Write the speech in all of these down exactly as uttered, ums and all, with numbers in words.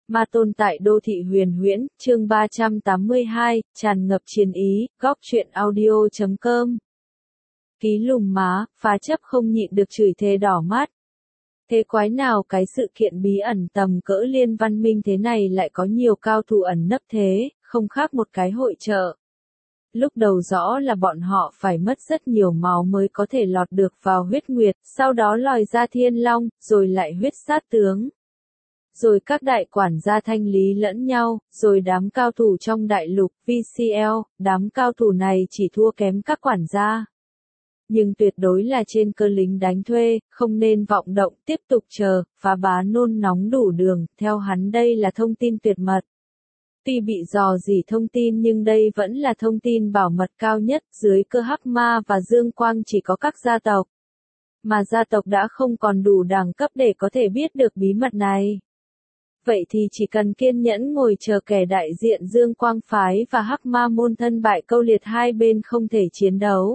Ma tôn tại đô thị huyền huyễn, chương ba trăm tám mươi hai, tràn ngập chiến ý, góc truyện audio chấm com. Ký lùm má, phá chấp không nhịn được chửi thề đỏ mắt. Thế quái nào cái sự kiện bí ẩn tầm cỡ Liên Văn Minh thế này lại có nhiều cao thủ ẩn nấp thế, không khác một cái hội chợ. Lúc đầu rõ là bọn họ phải mất rất nhiều máu mới có thể lọt được vào huyết nguyệt, sau đó lòi ra thiên long, rồi lại huyết sát tướng. Rồi các đại quản gia thanh lý lẫn nhau, rồi đám cao thủ trong đại lục vê xê lờ, đám cao thủ này chỉ thua kém các quản gia. Nhưng tuyệt đối là trên cơ lính đánh thuê, không nên vọng động, tiếp tục chờ, phá bá nôn nóng đủ đường, theo hắn đây là thông tin tuyệt mật. Tuy bị dò dỉ thông tin nhưng đây vẫn là thông tin bảo mật cao nhất, dưới cơ Hắc Ma và Dương Quang chỉ có các gia tộc. Mà gia tộc đã không còn đủ đẳng cấp để có thể biết được bí mật này. Vậy thì chỉ cần kiên nhẫn ngồi chờ kẻ đại diện Dương Quang Phái và Hắc Ma môn thân bại câu liệt hai bên không thể chiến đấu.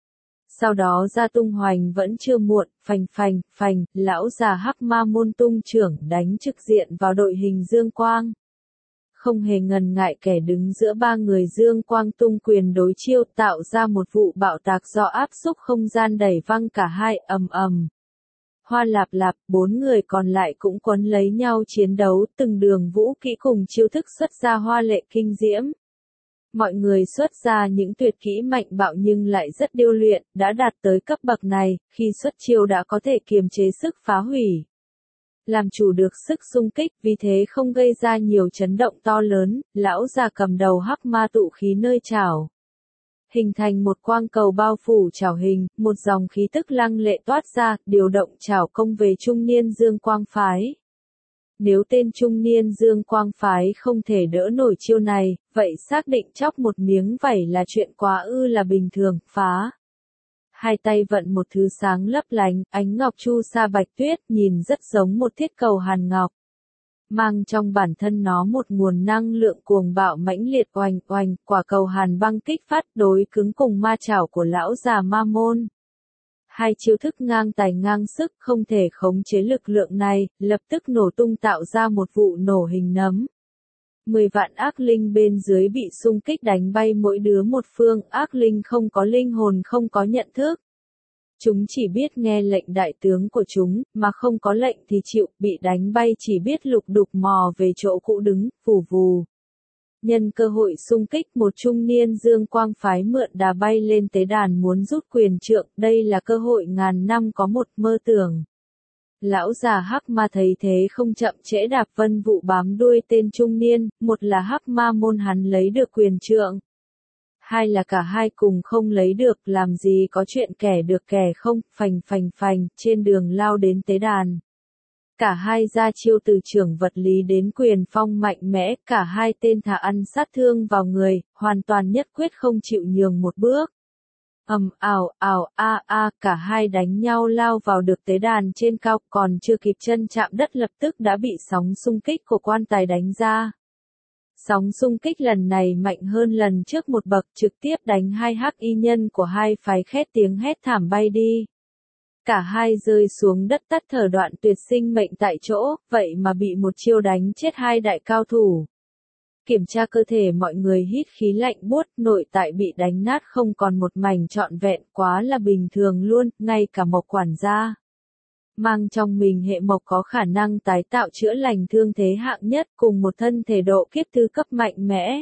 Sau đó ra tung hoành vẫn chưa muộn, phành phành, phành, lão già Hắc Ma môn tung trưởng đánh trực diện vào đội hình Dương Quang. Không hề ngần ngại kẻ đứng giữa ba người Dương Quang tung quyền đối chiêu tạo ra một vụ bạo tạc do áp xúc không gian đẩy văng cả hai, ầm ầm. Hoa lạp lạp, bốn người còn lại cũng quấn lấy nhau chiến đấu, từng đường vũ kỹ cùng chiêu thức xuất ra hoa lệ kinh diễm. Mọi người xuất ra những tuyệt kỹ mạnh bạo nhưng lại rất điêu luyện, đã đạt tới cấp bậc này, khi xuất chiêu đã có thể kiềm chế sức phá hủy. Làm chủ được sức xung kích, vì thế không gây ra nhiều chấn động to lớn, lão già cầm đầu Hắc Ma tụ khí nơi chảo. Hình thành một quang cầu bao phủ chảo hình, một dòng khí tức lăng lệ toát ra, điều động chảo công về trung niên Dương Quang Phái. Nếu tên trung niên Dương Quang Phái không thể đỡ nổi chiêu này, vậy xác định chóc một miếng vảy là chuyện quá ư là bình thường, phá. Hai tay vận một thứ sáng lấp lánh, ánh ngọc chu sa bạch tuyết, nhìn rất giống một thiết cầu hàn ngọc. Mang trong bản thân nó một nguồn năng lượng cuồng bạo mãnh liệt oanh oanh, quả cầu hàn băng kích phát đối cứng cùng ma chảo của lão già ma môn. Hai chiêu thức ngang tài ngang sức không thể khống chế lực lượng này, lập tức nổ tung tạo ra một vụ nổ hình nấm. Mười vạn ác linh bên dưới bị xung kích đánh bay mỗi đứa một phương, ác linh không có linh hồn không có nhận thức. Chúng chỉ biết nghe lệnh đại tướng của chúng, mà không có lệnh thì chịu, bị đánh bay chỉ biết lục đục mò về chỗ cũ đứng, vù vù. Nhân cơ hội xung kích một trung niên Dương Quang Phái mượn đà bay lên tế đàn muốn rút quyền trượng, đây là cơ hội ngàn năm có một, mơ tưởng. Lão già Hắc Ma thấy thế không chậm trễ đạp vân vụ bám đuôi tên trung niên, một là Hắc Ma môn hắn lấy được quyền trượng. Hai là cả hai cùng không lấy được, làm gì có chuyện kẻ được kẻ không, phành phành phành, trên đường lao đến tế đàn. Cả hai ra chiêu từ trưởng vật lý đến quyền phong mạnh mẽ, cả hai tên thà ăn sát thương vào người, hoàn toàn nhất quyết không chịu nhường một bước. Ầm ào ào a a, cả hai đánh nhau lao vào được tế đàn trên cao, còn chưa kịp chân chạm đất lập tức đã bị sóng xung kích của quan tài đánh ra. Sóng xung kích lần này mạnh hơn lần trước một bậc, trực tiếp đánh hai hắc y nhân của hai phái khét tiếng hét thảm bay đi. Cả hai rơi xuống đất tắt thở đoạn tuyệt sinh mệnh tại chỗ, vậy mà bị một chiêu đánh chết hai đại cao thủ. Kiểm tra cơ thể mọi người hít khí lạnh buốt, nội tại bị đánh nát không còn một mảnh trọn vẹn, quá là bình thường luôn, ngay cả Mộc quản gia. Mang trong mình hệ mộc có khả năng tái tạo chữa lành thương thế hạng nhất cùng một thân thể độ kiếp thứ cấp mạnh mẽ.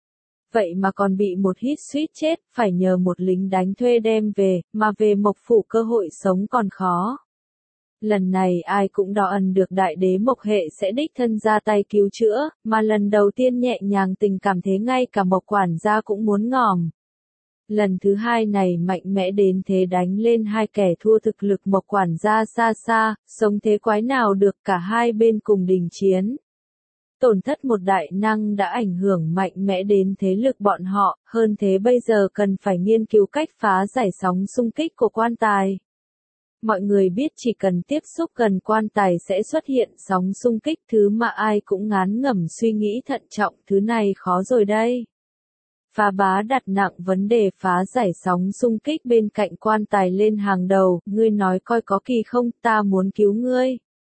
Vậy mà còn bị một hít suýt chết, phải nhờ một lính đánh thuê đem về, mà về Mộc phủ cơ hội sống còn khó. Lần này ai cũng đo ẩn được đại đế Mộc hệ sẽ đích thân ra tay cứu chữa, mà lần đầu tiên nhẹ nhàng tình cảm thế ngay cả Mộc quản gia cũng muốn ngòm. Lần thứ hai này mạnh mẽ đến thế đánh lên hai kẻ thua thực lực Mộc quản gia xa xa, sống thế quái nào được, cả hai bên cùng đình chiến. Tổn thất một đại năng đã ảnh hưởng mạnh mẽ đến thế lực bọn họ, hơn thế bây giờ cần phải nghiên cứu cách phá giải sóng xung kích của quan tài. Mọi người biết chỉ cần tiếp xúc gần quan tài sẽ xuất hiện sóng xung kích, thứ mà ai cũng ngán ngẩm suy nghĩ thận trọng, thứ này khó rồi đây. Phá bá đặt nặng vấn đề phá giải sóng xung kích bên cạnh quan tài lên hàng đầu, ngươi nói coi có kỳ không, ta muốn cứu ngươi.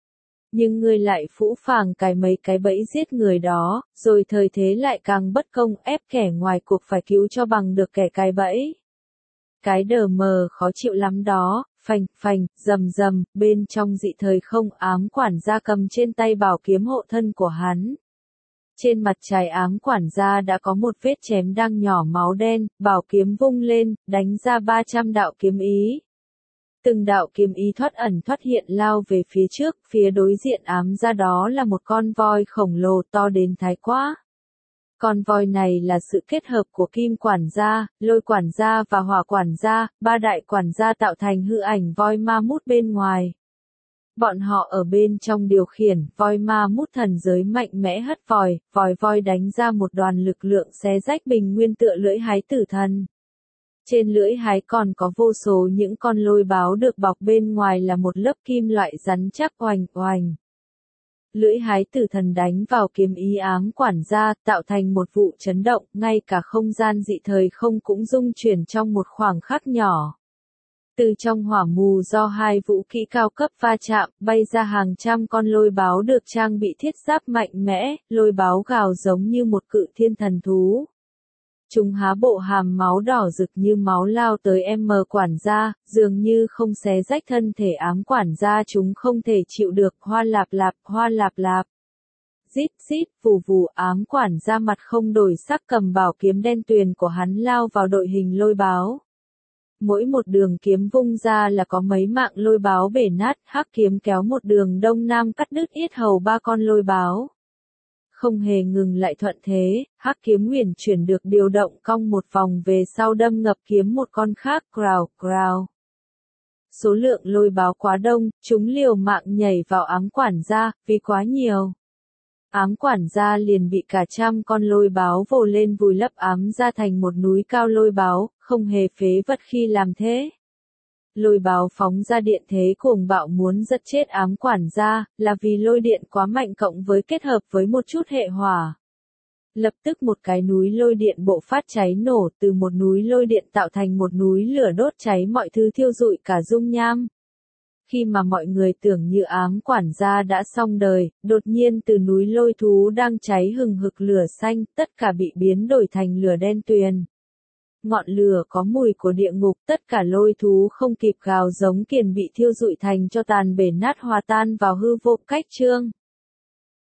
Nhưng ngươi lại phũ phàng cài mấy cái bẫy giết người đó, rồi thời thế lại càng bất công ép kẻ ngoài cuộc phải cứu cho bằng được kẻ cài bẫy. Cái đờ mờ khó chịu lắm đó, phành, phành, rầm rầm, bên trong dị thời không ám quản gia cầm trên tay bảo kiếm hộ thân của hắn. Trên mặt trái ám quản gia đã có một vết chém đang nhỏ máu đen, bảo kiếm vung lên, đánh ra ba trăm đạo kiếm ý. Từng đạo kiếm ý thoát ẩn thoát hiện lao về phía trước, phía đối diện ám ra đó là một con voi khổng lồ to đến thái quá. Con voi này là sự kết hợp của kim quản gia, lôi quản gia và hỏa quản gia, ba đại quản gia tạo thành hư ảnh voi ma mút bên ngoài. Bọn họ ở bên trong điều khiển, voi ma mút thần giới mạnh mẽ hất vòi, vòi voi đánh ra một đoàn lực lượng xé rách bình nguyên tựa lưỡi hái tử thần. Trên lưỡi hái còn có vô số những con lôi báo được bọc bên ngoài là một lớp kim loại rắn chắc oành oành. Lưỡi hái tử thần đánh vào kiếm ý ám quản gia, tạo thành một vụ chấn động, ngay cả không gian dị thời không cũng rung chuyển trong một khoảng khắc nhỏ. Từ trong hỏa mù do hai vũ khí cao cấp va chạm, bay ra hàng trăm con lôi báo được trang bị thiết giáp mạnh mẽ, lôi báo gào giống như một cự thiên thần thú. Chúng há bộ hàm máu đỏ rực như máu lao tới em mờ quản gia, dường như không xé rách thân thể ám quản gia chúng không thể chịu được, hoa lạp lạp, hoa lạp lạp. Rít rít, vù vù, ám quản gia mặt không đổi sắc cầm bảo kiếm đen tuyền của hắn lao vào đội hình lôi báo. Mỗi một đường kiếm vung ra là có mấy mạng lôi báo bể nát, hắc kiếm kéo một đường đông nam cắt đứt yết hầu ba con lôi báo. Không hề ngừng lại thuận thế, hắc kiếm huyền chuyển được điều động cong một vòng về sau đâm ngập kiếm một con khác, crào, crào. Số lượng lôi báo quá đông, chúng liều mạng nhảy vào ám quản gia, vì quá nhiều. Ám quản gia liền bị cả trăm con lôi báo vồ lên vùi lấp ám ra thành một núi cao lôi báo, không hề phế vật khi làm thế. Lôi báo phóng ra điện thế cuồng bạo muốn giật chết ám quản gia, là vì lôi điện quá mạnh cộng với kết hợp với một chút hệ hỏa. Lập tức một cái núi lôi điện bộc phát cháy nổ, từ một núi lôi điện tạo thành một núi lửa đốt cháy mọi thứ thiêu rụi cả dung nham. Khi mà mọi người tưởng như ám quản gia đã xong đời, đột nhiên từ núi lôi thú đang cháy hừng hực lửa xanh, tất cả bị biến đổi thành lửa đen tuyền. Ngọn lửa có mùi của địa ngục, tất cả lôi thú không kịp gào giống kiền bị thiêu rụi thành cho tàn bể nát hòa tan vào hư vô cách trương.